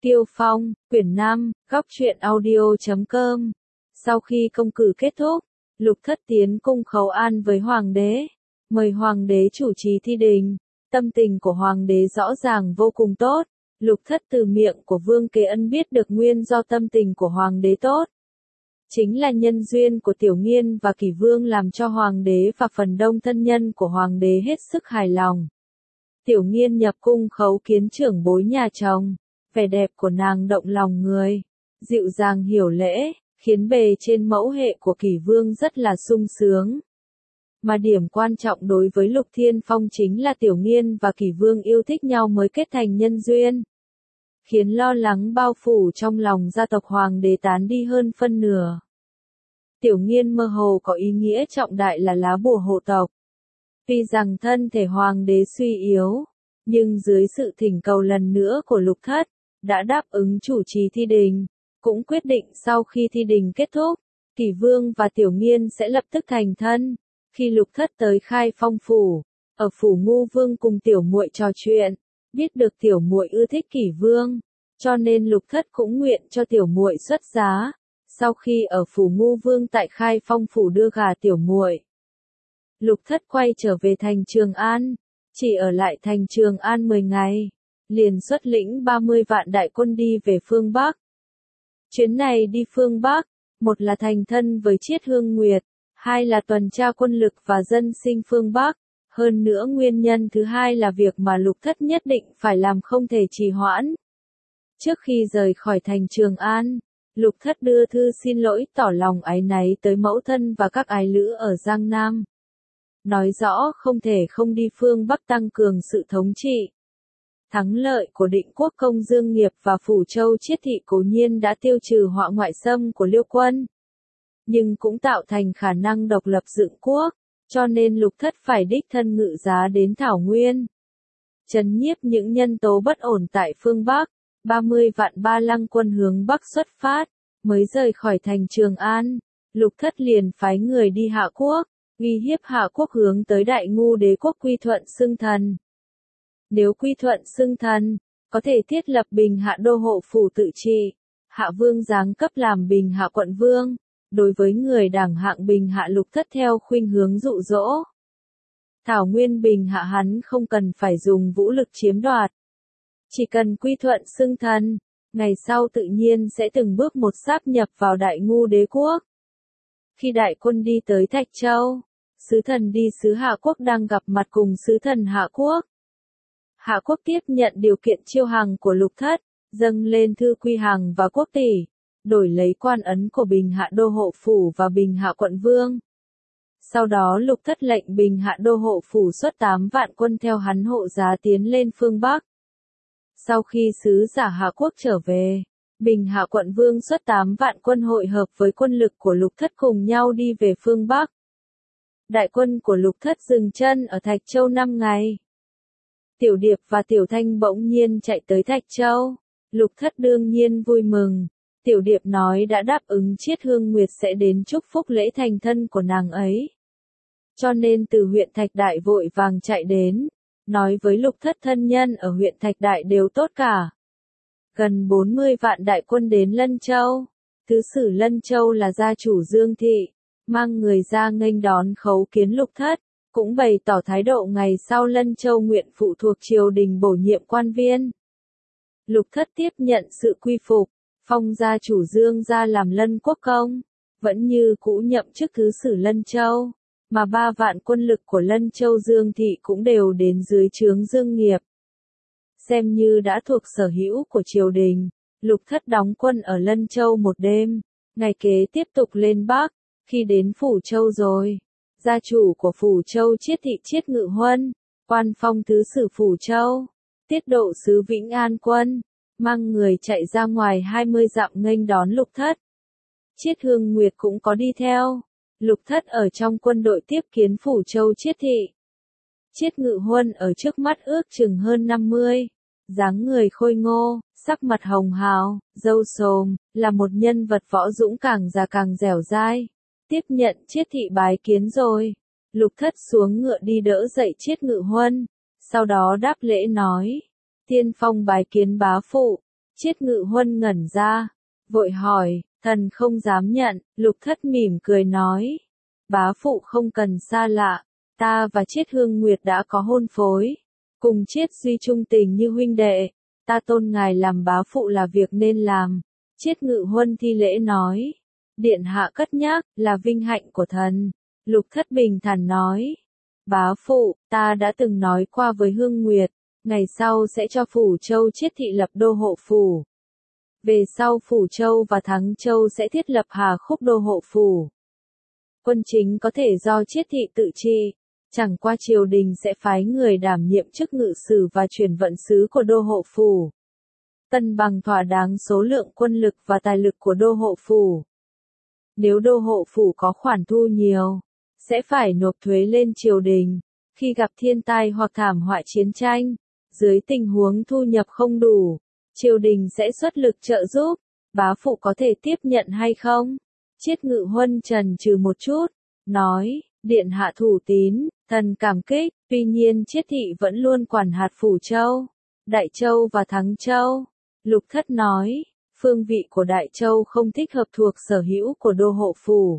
Tiêu Phong, quyển 5, góc truyện audio.com. Sau khi công cử kết thúc, Lục Thất tiến cung khấu an với hoàng đế, mời hoàng đế chủ trì thi đình. Tâm tình của hoàng đế rõ ràng vô cùng tốt. Lục Thất từ miệng của Vương Kế Ân biết được nguyên do tâm tình của hoàng đế tốt. Chính là nhân duyên của Tiểu Nghiên và Kỷ Vương làm cho hoàng đế và phần đông thân nhân của hoàng đế hết sức hài lòng. Tiểu Nghiên nhập cung khấu kiến trưởng bối nhà chồng, vẻ đẹp của nàng động lòng người, dịu dàng hiểu lễ, khiến bề trên mẫu hệ của Kỷ Vương rất là sung sướng. Mà điểm quan trọng đối với Lục Thiên Phong chính là Tiểu Nghiên và Kỷ Vương yêu thích nhau mới kết thành nhân duyên, khiến lo lắng bao phủ trong lòng gia tộc hoàng đế tán đi hơn phân nửa. Tiểu Nghiên mơ hồ có ý nghĩa trọng đại là lá bùa hộ tộc. Tuy rằng thân thể hoàng đế suy yếu, nhưng dưới sự thỉnh cầu lần nữa của Lục Thất, đã đáp ứng chủ trì thi đình, cũng quyết định sau khi thi đình kết thúc, Kỷ Vương và Tiểu Nghiên sẽ lập tức thành thân. Khi Lục Thất tới Khai Phong phủ, ở phủ Ngu Vương cùng tiểu muội trò chuyện, biết được tiểu muội ưa thích Kỷ Vương, cho nên Lục Thất cũng nguyện cho tiểu muội xuất giá. Sau khi ở phủ Ngu Vương tại Khai Phong phủ đưa gả tiểu muội, Lục Thất quay trở về thành Trường An, chỉ ở lại thành Trường An 10 ngày, liền xuất lĩnh 30 vạn đại quân đi về phương Bắc. Chuyến này đi phương Bắc, một là thành thân với Chiết Hương Nguyệt, hai là tuần tra quân lực và dân sinh phương Bắc. Hơn nữa nguyên nhân thứ hai là việc mà Lục Thất nhất định phải làm không thể trì hoãn. Trước khi rời khỏi thành Trường An, Lục Thất đưa thư xin lỗi tỏ lòng áy náy tới mẫu thân và các ái lữ ở Giang Nam. Nói rõ không thể không đi phương Bắc tăng cường sự thống trị. Thắng lợi của Định Quốc Công Dương Nghiệp và Phủ Châu Chiết Thị cố nhiên đã tiêu trừ họa ngoại xâm của Liêu quân, nhưng cũng tạo thành khả năng độc lập dựng quốc, cho nên Lục Thất phải đích thân ngự giá đến Thảo Nguyên, trấn nhiếp những nhân tố bất ổn tại phương Bắc. 30 vạn Ba Lăng quân hướng Bắc xuất phát, mới rời khỏi thành Trường An, Lục Thất liền phái người đi Hạ Quốc, uy hiếp Hạ Quốc hướng tới Đại Ngu Đế quốc quy thuận xưng thần. Nếu quy thuận xưng thần, có thể thiết lập Bình Hạ đô hộ phủ tự trị, Hạ Vương giáng cấp làm Bình Hạ quận vương. Đối với người đẳng hạng Bình Hạ, Lục Thất theo khuynh hướng dụ dỗ. Thảo Nguyên Bình Hạ hắn không cần phải dùng vũ lực chiếm đoạt, chỉ cần quy thuận xưng thần, ngày sau tự nhiên sẽ từng bước một sáp nhập vào Đại Ngu Đế quốc. Khi đại quân đi tới Thạch Châu, sứ thần đi sứ Hạ Quốc đang gặp mặt cùng sứ thần Hạ Quốc. Hạ Quốc tiếp nhận điều kiện chiêu hàng của Lục Thất, dâng lên thư quy hàng và quốc tỷ, đổi lấy quan ấn của Bình Hạ đô hộ phủ và Bình Hạ quận vương. Sau đó Lục Thất lệnh Bình Hạ đô hộ phủ xuất 8 vạn quân theo hắn hộ giá tiến lên phương Bắc. Sau khi sứ giả Hạ Quốc trở về, Bình Hạ quận vương xuất 8 vạn quân hội hợp với quân lực của Lục Thất cùng nhau đi về phương Bắc. Đại quân của Lục Thất dừng chân ở Thạch Châu 5 ngày. Tiểu Điệp và Tiểu Thanh bỗng nhiên chạy tới Thạch Châu. Lục Thất đương nhiên vui mừng. Tiểu Điệp nói đã đáp ứng Chiết Hương Nguyệt sẽ đến chúc phúc lễ thành thân của nàng ấy. Cho nên từ huyện Thạch Đại vội vàng chạy đến, nói với Lục Thất thân nhân ở huyện Thạch Đại đều tốt cả. Gần 40 vạn đại quân đến Lân Châu. Thứ sử Lân Châu là gia chủ Dương Thị, mang người ra nghênh đón khấu kiến Lục Thất, cũng bày tỏ thái độ ngày sau Lân Châu nguyện phụ thuộc triều đình bổ nhiệm quan viên. Lục Thất tiếp nhận sự quy phục, phong gia chủ Dương gia làm Lân Quốc công, vẫn như cũ nhậm chức thứ sử Lân Châu, mà 3 vạn quân lực của Lân Châu Dương Thị cũng đều đến dưới trướng Dương Nghiệp. Xem như đã thuộc sở hữu của triều đình, Lục Thất đóng quân ở Lân Châu một đêm, ngày kế tiếp tục lên Bắc. Khi đến Phủ Châu rồi, gia chủ của Phủ Châu Chiết Thị Chiết Ngự Huân, quan phong thứ sử Phủ Châu, tiết độ sứ Vĩnh An Quân, mang người chạy ra ngoài 20 dặm nghênh đón Lục Thất. Chiết Hương Nguyệt cũng có đi theo. Lục Thất ở trong quân đội tiếp kiến Phủ Châu Chiết Thị. Chiết Ngự Huân ở trước mắt ước chừng hơn 50, dáng người khôi ngô, sắc mặt hồng hào, râu xồm, là một nhân vật võ dũng càng già càng dẻo dai. Tiếp nhận Chiết Thị bái kiến rồi, Lục Thất xuống ngựa đi đỡ dậy Chiết Ngự Huân, sau đó đáp lễ nói: Tiên phong bái kiến bá phụ. Chiết Ngự Huân ngẩn ra, vội hỏi, thần không dám nhận. Lục Thất mỉm cười nói, bá phụ không cần xa lạ, ta và Chiết Hương Nguyệt đã có hôn phối, cùng Chiết Duy trung tình như huynh đệ, ta tôn ngài làm bá phụ là việc nên làm. Chiết Ngự Huân thi lễ nói, điện hạ cất nhắc, là vinh hạnh của thần. Lục Thất bình thản nói, bá phụ, ta đã từng nói qua với Hương Nguyệt, ngày sau sẽ cho Phủ Châu Chiết thị lập đô hộ phủ. Về sau Phủ Châu và Thắng Châu sẽ thiết lập Hà Khúc đô hộ phủ. Quân chính có thể do Chiết thị tự trị, chẳng qua triều đình sẽ phái người đảm nhiệm chức ngự sử và chuyển vận sứ của đô hộ phủ. Cân bằng thỏa đáng số lượng quân lực và tài lực của đô hộ phủ. Nếu đô hộ phủ có khoản thu nhiều, sẽ phải nộp thuế lên triều đình. Khi gặp thiên tai hoặc thảm họa chiến tranh, dưới tình huống thu nhập không đủ, triều đình sẽ xuất lực trợ giúp. Bá phụ có thể tiếp nhận hay không? Chiết Ngự Huân chần chừ một chút, nói, điện hạ thủ tín, thần cảm kích, tuy nhiên Chiết thị vẫn luôn quản hạt Phủ Châu, Đại Châu và Thắng Châu. Lục Thất nói, phương vị của Đại Châu không thích hợp thuộc sở hữu của đô hộ phủ.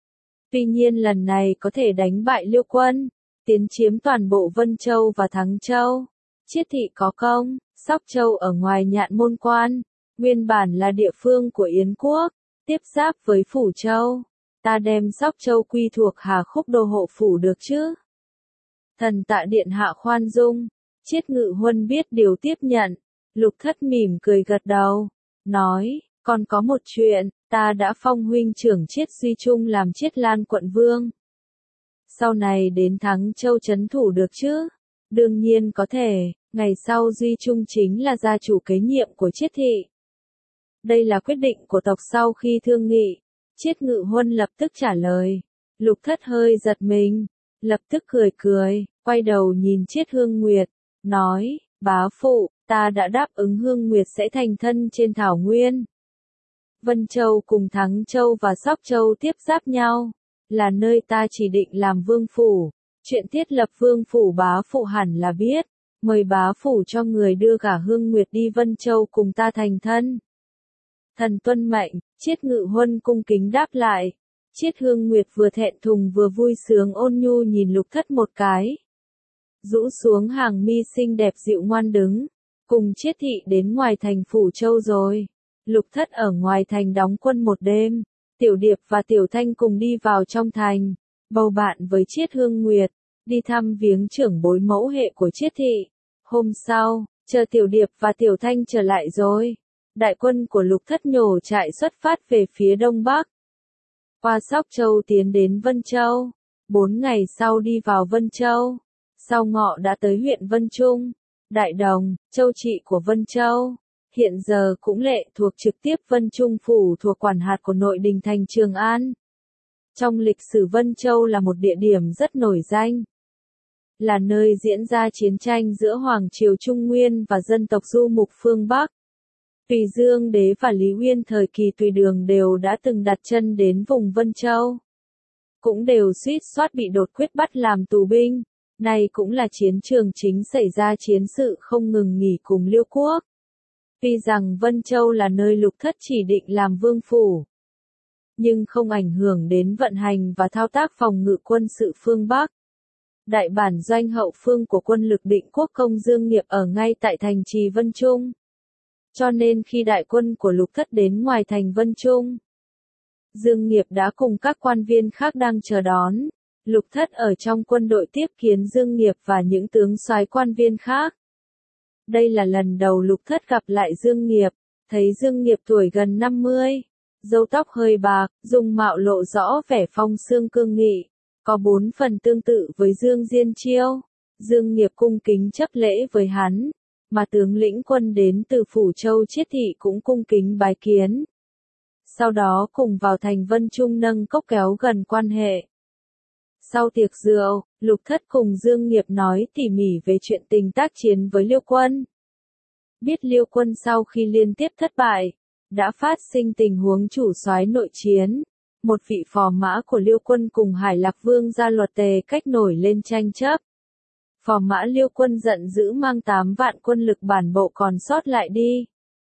Tuy nhiên lần này có thể đánh bại Liêu quân, tiến chiếm toàn bộ Vân Châu và Thắng Châu. Chiết thị có công. Sóc Châu ở ngoài Nhạn Môn Quan, nguyên bản là địa phương của Yến quốc, tiếp giáp với Phủ Châu. Ta đem Sóc Châu quy thuộc Hà Khúc đô hộ phủ được chứ? Thần tạ điện hạ khoan dung. Chiết Ngự Huân biết điều tiếp nhận. Lục Thất mỉm cười gật đầu, nói, còn có một chuyện, ta đã phong huynh trưởng Chiết Duy Trung làm Chiết Lan quận vương. Sau này đến Thắng Châu trấn thủ được chứ? Đương nhiên có thể, ngày sau Duy Trung chính là gia chủ kế nhiệm của Chiết thị. Đây là quyết định của tộc sau khi thương nghị. Chiết Ngự Huân lập tức trả lời. Lục Thất hơi giật mình, lập tức cười cười, quay đầu nhìn Chiết Hương Nguyệt, nói, bá phụ, ta đã đáp ứng Hương Nguyệt sẽ thành thân trên thảo nguyên. Vân Châu cùng Thắng Châu và Sóc Châu tiếp giáp nhau, là nơi ta chỉ định làm vương phủ. Chuyện thiết lập vương phủ bá phụ hẳn là biết, mời bá phủ cho người đưa cả Hương Nguyệt đi Vân Châu cùng ta thành thân. Thần tuân mệnh. Chiết Ngự Huân cung kính đáp lại. Chiết Hương Nguyệt vừa thẹn thùng vừa vui sướng ôn nhu nhìn Lục Thất một cái. Rũ xuống hàng mi xinh đẹp dịu ngoan đứng, cùng Chiết thị đến ngoài thành Phủ Châu rồi. Lục Thất ở ngoài thành đóng quân một đêm, Tiểu Điệp và Tiểu Thanh cùng đi vào trong thành, bầu bạn với Chiết Hương Nguyệt, đi thăm viếng trưởng bối mẫu hệ của Chiết thị. Hôm sau, chờ Tiểu Điệp và Tiểu Thanh trở lại rồi, đại quân của Lục Thất nhổ trại xuất phát về phía đông bắc. Qua Sóc Châu tiến đến Vân Châu, 4 ngày sau đi vào Vân Châu, sau ngọ đã tới huyện Vân Trung, Đại Đồng, châu trị của Vân Châu. Hiện giờ cũng lệ thuộc trực tiếp Vân Trung phủ thuộc quản hạt của nội đình thành Trường An. Trong lịch sử Vân Châu là một địa điểm rất nổi danh, là nơi diễn ra chiến tranh giữa Hoàng triều Trung Nguyên và dân tộc du mục phương Bắc. Tùy Dương Đế và Lý Uyên thời kỳ Tùy Đường đều đã từng đặt chân đến vùng Vân Châu. Cũng đều suýt soát bị đột quyết bắt làm tù binh. Này cũng là chiến trường chính xảy ra chiến sự không ngừng nghỉ cùng Liêu quốc. Tuy rằng Vân Châu là nơi Lục Thất chỉ định làm vương phủ, nhưng không ảnh hưởng đến vận hành và thao tác phòng ngự quân sự phương Bắc. Đại bản doanh hậu phương của quân lực Định Quốc Công Dương Nghiệp ở ngay tại thành trì Vân Trung. Cho nên khi đại quân của Lục Thất đến ngoài thành Vân Trung, Dương Nghiệp đã cùng các quan viên khác đang chờ đón. Lục Thất ở trong quân đội tiếp kiến Dương Nghiệp và những tướng soái quan viên khác. Đây là lần đầu Lục Thất gặp lại Dương Nghiệp, thấy Dương Nghiệp tuổi gần 50, râu tóc hơi bạc, dung mạo lộ rõ vẻ phong xương cương nghị, có 4 phần tương tự với Dương Diên Chiêu. Dương Nghiệp cung kính chấp lễ với hắn, mà tướng lĩnh quân đến từ Phủ Châu Chiết thị cũng cung kính bái kiến. Sau đó cùng vào thành Vân Trung nâng cốc kéo gần quan hệ. Sau tiệc rượu, Lục Thất cùng Dương Nghiệp nói tỉ mỉ về chuyện tình tác chiến với Liêu quân. Biết Liêu quân sau khi liên tiếp thất bại, đã phát sinh tình huống chủ soái nội chiến. Một vị phò mã của Liêu quân cùng Hải Lạc Vương Gia Luật Tề cách nổi lên tranh chấp. Phò mã Liêu quân giận dữ mang 8 vạn quân lực bản bộ còn sót lại đi.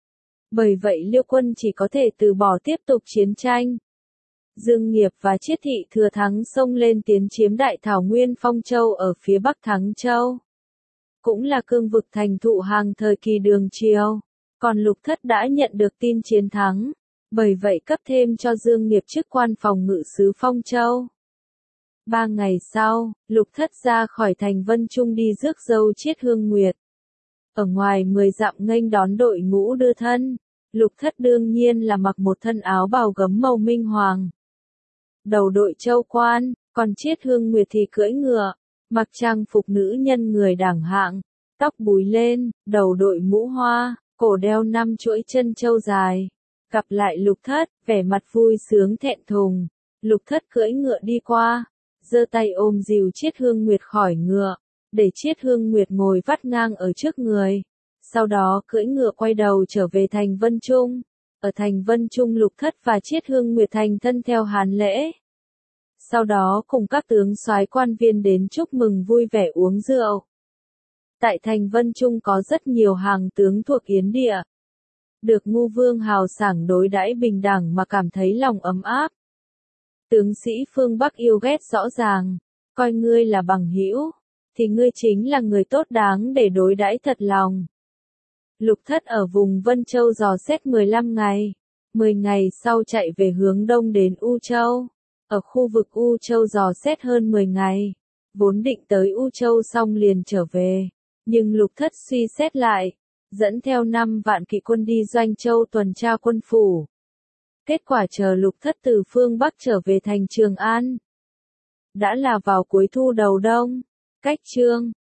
Bởi vậy Liêu quân chỉ có thể từ bỏ tiếp tục chiến tranh. Dương Nghiệp và Chiết Thị thừa thắng xông lên tiến chiếm Đại Thảo Nguyên Phong Châu ở phía bắc Thắng Châu. Cũng là cương vực thành thụ hàng thời kỳ Đường Triều. Còn Lục Thất đã nhận được tin chiến thắng. Bởi vậy cấp thêm cho Dương Nghiệp chức quan phòng ngự sứ Phong Châu. 3 ngày sau, Lục Thất ra khỏi thành Vân Trung đi rước dâu Chiết Hương Nguyệt. Ở ngoài 10 dặm nghênh đón đội ngũ đưa thân. Lục Thất đương nhiên là mặc một thân áo bào gấm màu minh hoàng. Đầu đội châu quan, còn Chiết Hương Nguyệt thì cưỡi ngựa, mặc trang phục nữ nhân người đẳng hạng, tóc búi lên, đầu đội mũ hoa, cổ đeo 5 chuỗi chân châu dài. Gặp lại Lục Thất, vẻ mặt vui sướng thẹn thùng. Lục Thất cưỡi ngựa đi qua, giơ tay ôm dìu Chiết Hương Nguyệt khỏi ngựa, để Chiết Hương Nguyệt ngồi vắt ngang ở trước người. Sau đó cưỡi ngựa quay đầu trở về thành Vân Trung. Ở thành Vân Trung Lục Thất và Chiết Hương Nguyệt thành thân theo hàn lễ. Sau đó cùng các tướng soái quan viên đến chúc mừng vui vẻ uống rượu. Tại thành Vân Trung có rất nhiều hàng tướng thuộc Yến Địa. Được Ngu Vương hào sảng đối đãi bình đẳng mà cảm thấy lòng ấm áp. Tướng sĩ phương Bắc yêu ghét rõ ràng, coi ngươi là bằng hữu, thì ngươi chính là người tốt đáng để đối đãi thật lòng. Lục Thất ở vùng Vân Châu dò xét 15 ngày, 10 ngày sau chạy về hướng đông đến U Châu. Ở khu vực U Châu dò xét hơn 10 ngày, vốn định tới U Châu xong liền trở về, nhưng Lục Thất suy xét lại, dẫn theo 5 vạn kỵ quân đi Doanh Châu tuần tra quân phủ. Kết quả chờ Lục Thất từ phương Bắc trở về thành Trường An. Đã là vào cuối thu đầu đông, cách chương